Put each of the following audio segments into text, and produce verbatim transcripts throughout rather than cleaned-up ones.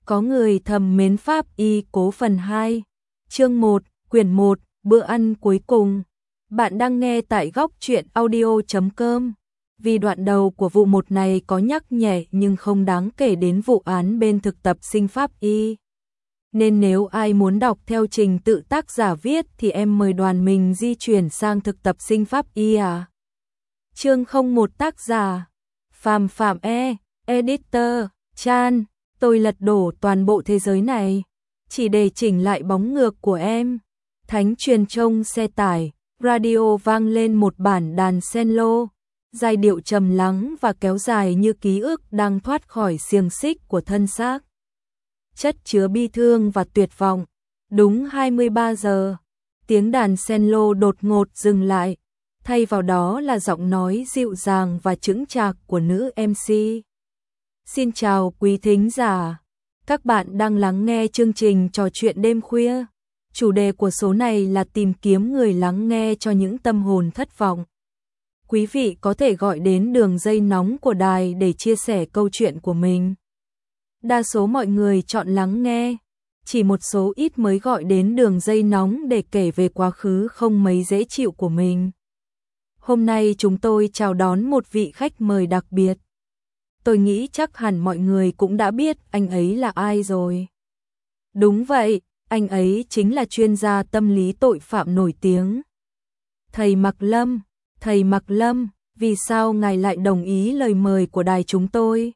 Có người thầm mến Pháp Y Cố phần hai, chương một, quyển một, bữa ăn cuối cùng. Bạn đang nghe tại góc truyện audio chấm com. Vì đoạn đầu của vụ một này có nhắc nhẹ nhưng không đáng kể đến vụ án bên thực tập sinh Pháp Y. Nên nếu ai muốn đọc theo trình tự tác giả viết thì em mời đoàn mình di chuyển sang thực tập sinh Pháp Y à. Chương không một tác giả Phạm Phạm E, Editor, Chan. Tôi lật đổ toàn bộ thế giới này, chỉ để chỉnh lại bóng ngược của em. Thánh truyền trông xe tải, radio vang lên một bản đàn cello, giai điệu trầm lắng và kéo dài như ký ức đang thoát khỏi xiềng xích của thân xác. Chất chứa bi thương và tuyệt vọng. Đúng hai mươi ba giờ, tiếng đàn cello đột ngột dừng lại, thay vào đó là giọng nói dịu dàng và chững chạc của nữ em xê. Xin chào quý thính giả, các bạn đang lắng nghe chương trình trò chuyện đêm khuya. Chủ đề của số này là tìm kiếm người lắng nghe cho những tâm hồn thất vọng. Quý vị có thể gọi đến đường dây nóng của đài để chia sẻ câu chuyện của mình. Đa số mọi người chọn lắng nghe, chỉ một số ít mới gọi đến đường dây nóng để kể về quá khứ không mấy dễ chịu của mình. Hôm nay chúng tôi chào đón một vị khách mời đặc biệt. Tôi nghĩ chắc hẳn mọi người cũng đã biết anh ấy là ai rồi. Đúng vậy, anh ấy chính là chuyên gia tâm lý tội phạm nổi tiếng. Thầy Mạc Lâm, thầy Mạc Lâm, vì sao ngài lại đồng ý lời mời của đài chúng tôi?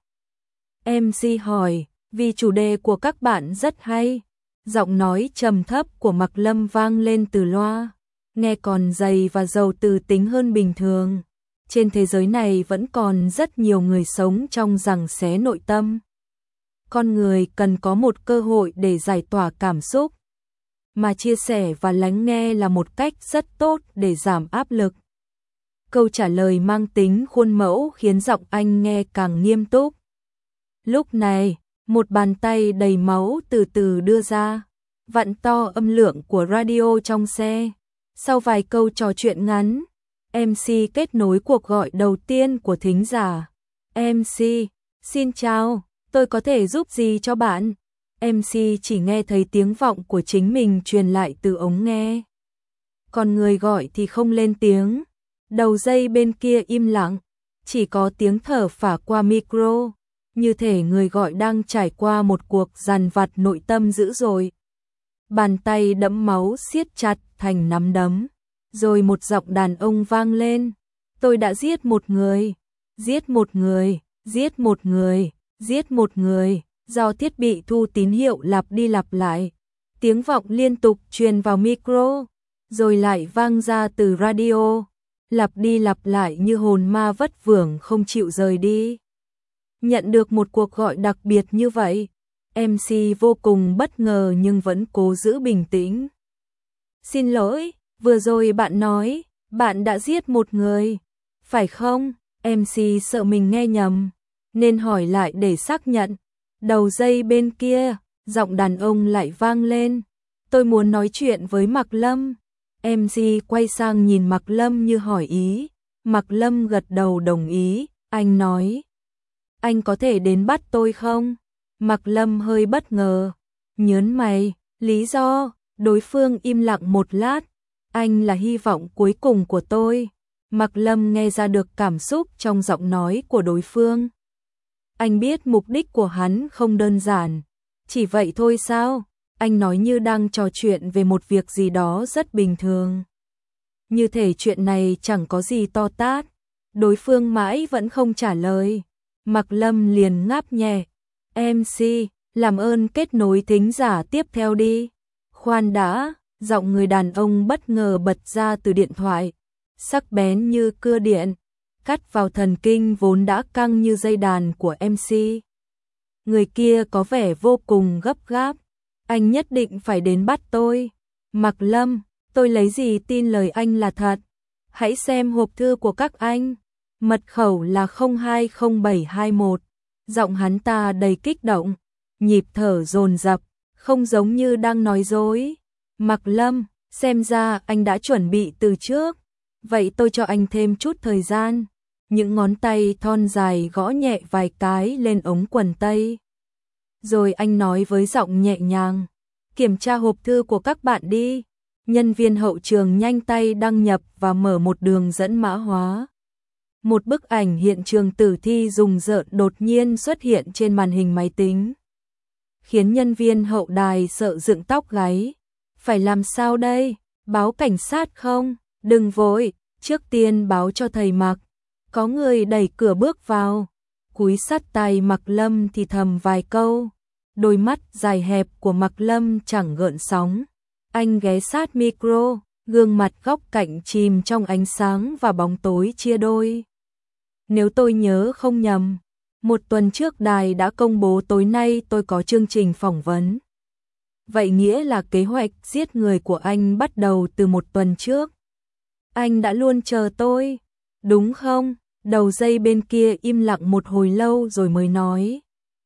em xê hỏi, vì chủ đề của các bạn rất hay. Giọng nói trầm thấp của Mạc Lâm vang lên từ loa, nghe còn dày và giàu từ tính hơn bình thường. Trên thế giới này vẫn còn rất nhiều người sống trong giằng xé nội tâm. Con người cần có một cơ hội để giải tỏa cảm xúc, mà chia sẻ và lắng nghe là một cách rất tốt để giảm áp lực. Câu trả lời mang tính khuôn mẫu khiến giọng anh nghe càng nghiêm túc. Lúc này, một bàn tay đầy máu từ từ đưa ra, vặn to âm lượng của radio trong xe. Sau vài câu trò chuyện ngắn, em xê kết nối cuộc gọi đầu tiên của thính giả. em xê, xin chào, tôi có thể giúp gì cho bạn? em xê chỉ nghe thấy tiếng vọng của chính mình truyền lại từ ống nghe. Còn người gọi thì không lên tiếng. Đầu dây bên kia im lặng, chỉ có tiếng thở phả qua micro, như thể người gọi đang trải qua một cuộc dằn vặt nội tâm dữ dội. Bàn tay đẫm máu siết chặt thành nắm đấm. Rồi một giọng đàn ông vang lên. Tôi đã giết một người, giết một người, giết một người, giết một người. Do thiết bị thu tín hiệu lặp đi lặp lại, tiếng vọng liên tục truyền vào micro, rồi lại vang ra từ radio, lặp đi lặp lại như hồn ma vất vưởng không chịu rời đi. Nhận được một cuộc gọi đặc biệt như vậy, em xê vô cùng bất ngờ nhưng vẫn cố giữ bình tĩnh. Xin lỗi, vừa rồi bạn nói, bạn đã giết một người, phải không? em xê sợ mình nghe nhầm, nên hỏi lại để xác nhận. Đầu dây bên kia, giọng đàn ông lại vang lên. Tôi muốn nói chuyện với Mạc Lâm. em xê quay sang nhìn Mạc Lâm như hỏi ý. Mạc Lâm gật đầu đồng ý, anh nói. Anh có thể đến bắt tôi không? Mạc Lâm hơi bất ngờ, nhớn mày, lý do? Đối phương im lặng một lát. Anh là hy vọng cuối cùng của tôi. Mạc Lâm nghe ra được cảm xúc trong giọng nói của đối phương. Anh biết mục đích của hắn không đơn giản. Chỉ vậy thôi sao? Anh nói như đang trò chuyện về một việc gì đó rất bình thường. Như thể chuyện này chẳng có gì to tát. Đối phương mãi vẫn không trả lời. Mạc Lâm liền ngáp nhẹ. em xê, làm ơn kết nối thính giả tiếp theo đi. Khoan đã, giọng người đàn ông bất ngờ bật ra từ điện thoại. Sắc bén như cưa điện, cắt vào thần kinh vốn đã căng như dây đàn của em xê. Người kia có vẻ vô cùng gấp gáp. Anh nhất định phải đến bắt tôi. Mạc Lâm, tôi lấy gì tin lời anh là thật? Hãy xem hộp thư của các anh. Mật khẩu là không hai không bảy hai mốt. Giọng hắn ta đầy kích động, nhịp thở dồn dập, không giống như đang nói dối. Mạc Lâm, xem ra anh đã chuẩn bị từ trước. Vậy tôi cho anh thêm chút thời gian. Những ngón tay thon dài gõ nhẹ vài cái lên ống quần tây. Rồi anh nói với giọng nhẹ nhàng, kiểm tra hộp thư của các bạn đi. Nhân viên hậu trường nhanh tay đăng nhập và mở một đường dẫn mã hóa. Một bức ảnh hiện trường tử thi rùng rợn đột nhiên xuất hiện trên màn hình máy tính, khiến nhân viên hậu đài sợ dựng tóc gáy. Phải làm sao đây? Báo cảnh sát không? Đừng vội, trước tiên báo cho thầy Mạc. Có người đẩy cửa bước vào. Cúi sát tai Mạc Lâm thì thầm vài câu. Đôi mắt dài hẹp của Mạc Lâm chẳng gợn sóng. Anh ghé sát micro, gương mặt góc cạnh chìm trong ánh sáng và bóng tối chia đôi. Nếu tôi nhớ không nhầm, một tuần trước đài đã công bố tối nay tôi có chương trình phỏng vấn. Vậy nghĩa là kế hoạch giết người của anh bắt đầu từ một tuần trước. Anh đã luôn chờ tôi, đúng không? Đầu dây bên kia im lặng một hồi lâu rồi mới nói.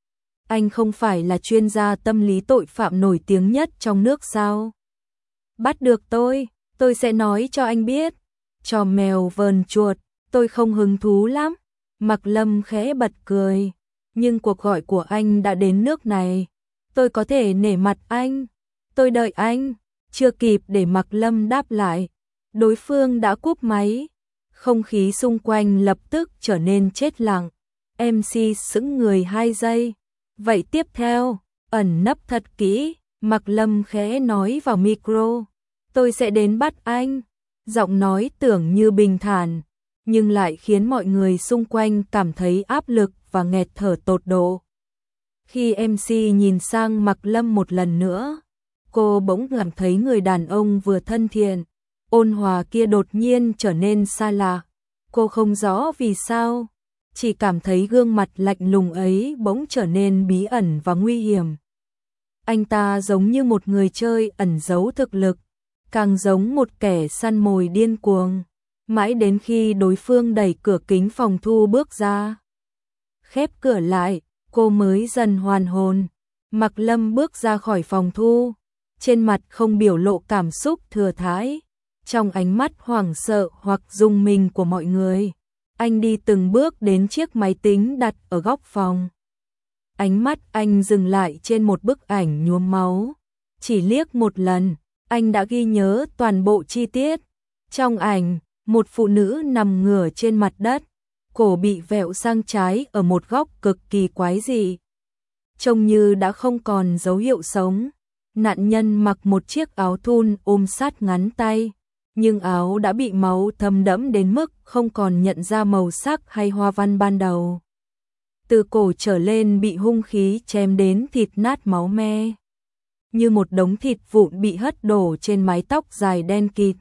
Anh không phải là chuyên gia tâm lý tội phạm nổi tiếng nhất trong nước sao? Bắt được tôi, tôi sẽ nói cho anh biết. Trò mèo vờn chuột, tôi không hứng thú lắm. Mạc Lâm khẽ bật cười. Nhưng cuộc gọi của anh đã đến nước này. Tôi có thể nể mặt anh. Tôi đợi anh. Chưa kịp để Mạc Lâm đáp lại, đối phương đã cúp máy. Không khí xung quanh lập tức trở nên chết lặng. em xê sững người hai giây. Vậy tiếp theo, ẩn nấp thật kỹ. Mạc Lâm khẽ nói vào micro. Tôi sẽ đến bắt anh. Giọng nói tưởng như bình thản, nhưng lại khiến mọi người xung quanh cảm thấy áp lực và nghẹt thở tột độ. Khi em xê nhìn sang Mạc Lâm một lần nữa, cô bỗng cảm thấy người đàn ông vừa thân thiện, ôn hòa kia đột nhiên trở nên xa lạ. Cô không rõ vì sao, chỉ cảm thấy gương mặt lạnh lùng ấy bỗng trở nên bí ẩn và nguy hiểm. Anh ta giống như một người chơi ẩn giấu thực lực, càng giống một kẻ săn mồi điên cuồng. Mãi đến khi đối phương đẩy cửa kính phòng thu bước ra, khép cửa lại, cô mới dần hoàn hồn. Mạc Lâm bước ra khỏi phòng thu, trên mặt không biểu lộ cảm xúc thừa thãi. Trong ánh mắt hoảng sợ hoặc rung mình của mọi người, anh đi từng bước đến chiếc máy tính đặt ở góc phòng. Ánh mắt anh dừng lại trên một bức ảnh nhuốm máu. Chỉ liếc một lần, anh đã ghi nhớ toàn bộ chi tiết. Trong ảnh, một phụ nữ nằm ngửa trên mặt đất, cổ bị vẹo sang trái ở một góc cực kỳ quái dị, trông như đã không còn dấu hiệu sống. Nạn nhân mặc một chiếc áo thun ôm sát ngắn tay, nhưng áo đã bị máu thấm đẫm đến mức không còn nhận ra màu sắc hay hoa văn ban đầu. Từ cổ trở lên bị hung khí chém đến thịt nát máu me, như một đống thịt vụn bị hất đổ trên mái tóc dài đen kịt.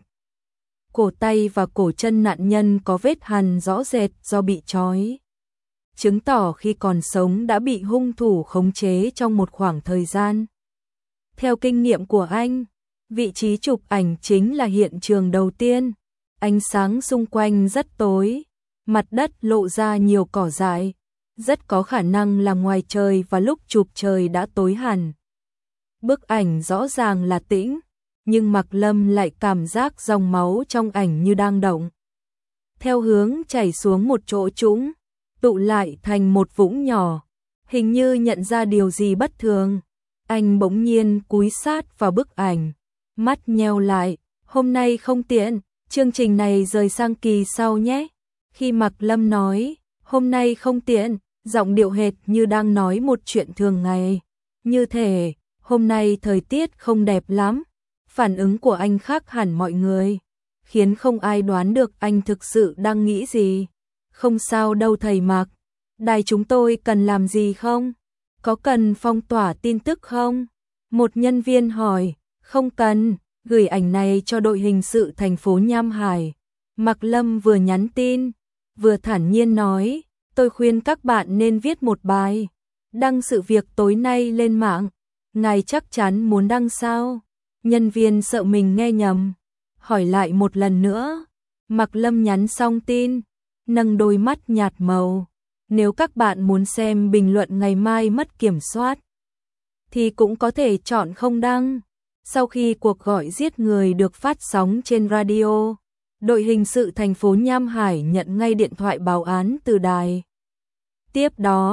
Cổ tay và cổ chân nạn nhân có vết hằn rõ rệt do bị trói, chứng tỏ khi còn sống đã bị hung thủ khống chế trong một khoảng thời gian. Theo kinh nghiệm của anh, vị trí chụp ảnh chính là hiện trường đầu tiên. Ánh sáng xung quanh rất tối, mặt đất lộ ra nhiều cỏ dại, rất có khả năng là ngoài trời và lúc chụp trời đã tối hẳn. Bức ảnh rõ ràng là tĩnh, nhưng Mạc Lâm lại cảm giác dòng máu trong ảnh như đang động, theo hướng chảy xuống một chỗ trũng, tụ lại thành một vũng nhỏ. Hình như nhận ra điều gì bất thường, anh bỗng nhiên cúi sát vào bức ảnh, mắt nheo lại. Hôm nay không tiện, chương trình này rời sang kỳ sau nhé. Khi Mạc Lâm nói hôm nay không tiện, giọng điệu hệt như đang nói một chuyện thường ngày, như thể hôm nay thời tiết không đẹp lắm. Phản ứng của anh khác hẳn mọi người, khiến không ai đoán được anh thực sự đang nghĩ gì. Không sao đâu thầy Mạc, đài chúng tôi cần làm gì không? Có cần phong tỏa tin tức không? Một nhân viên hỏi. Không cần, gửi ảnh này cho đội hình sự thành phố Nham Hải. Mạc Lâm vừa nhắn tin, vừa thản nhiên nói, tôi khuyên các bạn nên viết một bài, đăng sự việc tối nay lên mạng. Ngài chắc chắn muốn đăng sao? Nhân viên sợ mình nghe nhầm, hỏi lại một lần nữa. Mạc Lâm nhắn xong tin, nâng đôi mắt nhạt màu. Nếu các bạn muốn xem bình luận ngày mai mất kiểm soát, thì cũng có thể chọn không đăng. Sau khi cuộc gọi giết người được phát sóng trên radio, đội hình sự thành phố Nham Hải nhận ngay điện thoại báo án từ đài. Tiếp đó,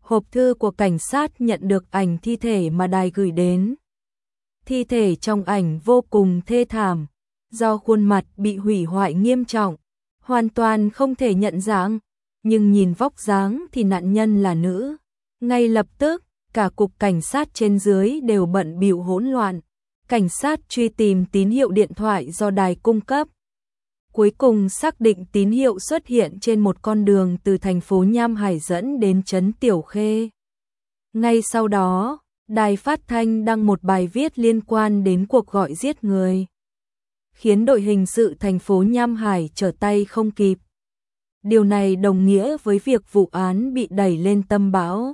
Hộp thư của cảnh sát nhận được ảnh thi thể mà đài gửi đến. Thi thể trong ảnh vô cùng thê thảm, do khuôn mặt bị hủy hoại nghiêm trọng, hoàn toàn không thể nhận dạng, nhưng nhìn vóc dáng thì nạn nhân là nữ. Ngay lập tức, cả cục cảnh sát trên dưới đều bận bịu hỗn loạn. Cảnh sát truy tìm tín hiệu điện thoại do đài cung cấp. Cuối cùng xác định tín hiệu xuất hiện trên một con đường từ thành phố Nham Hải dẫn đến trấn Tiểu Khê. Ngay sau đó, đài phát thanh đăng một bài viết liên quan đến cuộc gọi giết người, khiến đội hình sự thành phố Nham Hải trở tay không kịp. Điều này đồng nghĩa với việc vụ án bị đẩy lên tâm bão.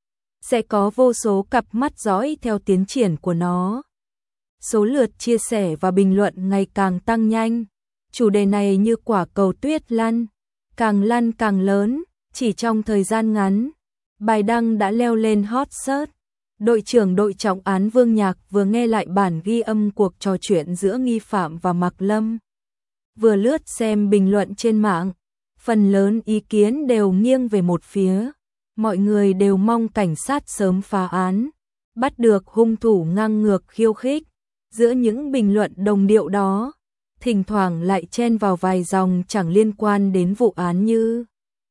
Sẽ có vô số cặp mắt dõi theo tiến triển của nó. Số lượt chia sẻ và bình luận ngày càng tăng nhanh. Chủ đề này như quả cầu tuyết lăn, càng lăn càng lớn, chỉ trong thời gian ngắn, bài đăng đã leo lên hot search. Đội trưởng đội trọng án Vương Nhạc vừa nghe lại bản ghi âm cuộc trò chuyện giữa nghi phạm và Mạc Lâm. Vừa lướt xem bình luận trên mạng, phần lớn ý kiến đều nghiêng về một phía. Mọi người đều mong cảnh sát sớm phá án, bắt được hung thủ ngang ngược khiêu khích. Giữa những bình luận đồng điệu đó, thỉnh thoảng lại chen vào vài dòng chẳng liên quan đến vụ án như: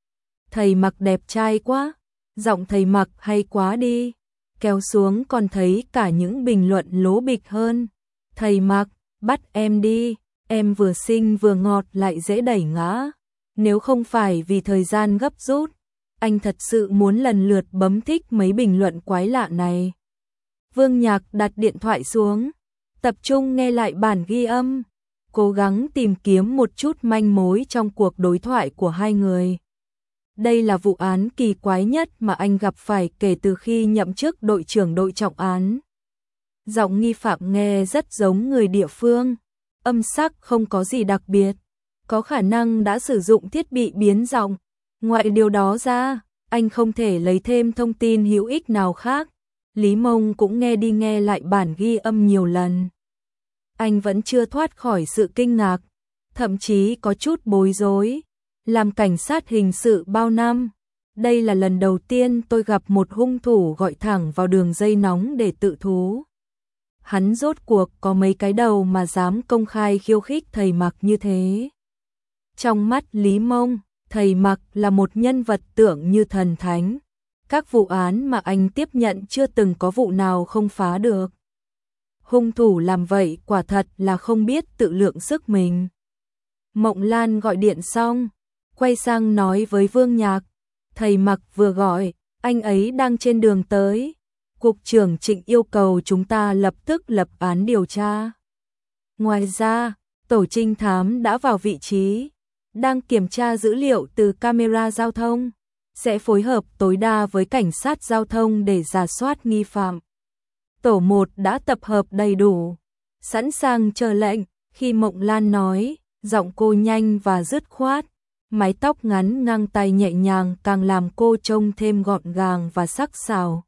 thầy Mạc đẹp trai quá, giọng thầy Mạc hay quá đi. Kéo xuống còn thấy cả những bình luận lố bịch hơn: thầy Mạc, bắt em đi, em vừa xinh vừa ngọt lại dễ đẩy ngã. Nếu không phải vì thời gian gấp rút, anh thật sự muốn lần lượt bấm thích mấy bình luận quái lạ này. Vương Nhạc đặt điện thoại xuống, tập trung nghe lại bản ghi âm, cố gắng tìm kiếm một chút manh mối trong cuộc đối thoại của hai người. Đây là vụ án kỳ quái nhất mà anh gặp phải kể từ khi nhậm chức đội trưởng đội trọng án. Giọng nghi phạm nghe rất giống người địa phương, âm sắc không có gì đặc biệt, có khả năng đã sử dụng thiết bị biến giọng. Ngoại điều đó ra, anh không thể lấy thêm thông tin hữu ích nào khác. Lý Mông cũng nghe đi nghe lại bản ghi âm nhiều lần. Anh vẫn chưa thoát khỏi sự kinh ngạc, thậm chí có chút bối rối. Làm cảnh sát hình sự bao năm, đây là lần đầu tiên tôi gặp một hung thủ gọi thẳng vào đường dây nóng để tự thú. Hắn rốt cuộc có mấy cái đầu mà dám công khai khiêu khích thầy Mạc như thế. Trong mắt Lý Mông, thầy Mạc là một nhân vật tưởng như thần thánh. Các vụ án mà anh tiếp nhận chưa từng có vụ nào không phá được. Hung thủ làm vậy quả thật là không biết tự lượng sức mình. Mộng Lan gọi điện xong, quay sang nói với Vương Nhạc: thầy Mạc vừa gọi, anh ấy đang trên đường tới. Cục trưởng Trịnh yêu cầu chúng ta lập tức lập án điều tra. Ngoài ra, tổ trinh thám đã vào vị trí, đang kiểm tra dữ liệu từ camera giao thông, sẽ phối hợp tối đa với cảnh sát giao thông để rà soát nghi phạm. Tổ một đã tập hợp đầy đủ, sẵn sàng chờ lệnh. Khi Mộng Lan nói, giọng cô nhanh và dứt khoát, mái tóc ngắn ngang tay nhẹ nhàng càng làm cô trông thêm gọn gàng và sắc sảo.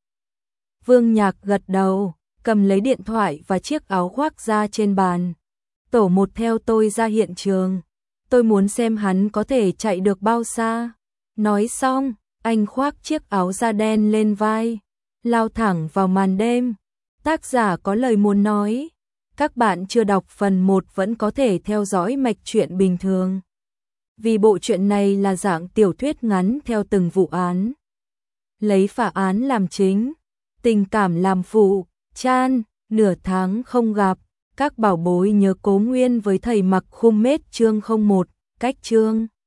Vương Nhạc gật đầu, cầm lấy điện thoại và chiếc áo khoác ra trên bàn. Tổ một theo tôi ra hiện trường, tôi muốn xem hắn có thể chạy được bao xa. Nói xong, anh khoác chiếc áo da đen lên vai, lao thẳng vào màn đêm. Tác giả có lời muốn nói, các bạn chưa đọc phần một vẫn có thể theo dõi mạch truyện bình thường. Vì bộ truyện này là dạng tiểu thuyết ngắn theo từng vụ án. Lấy phá án làm chính, tình cảm làm phụ, chan, nửa tháng không gặp, các bảo bối nhớ cố nguyên với thầy Mạc Khum Mết chương không một, cách chương.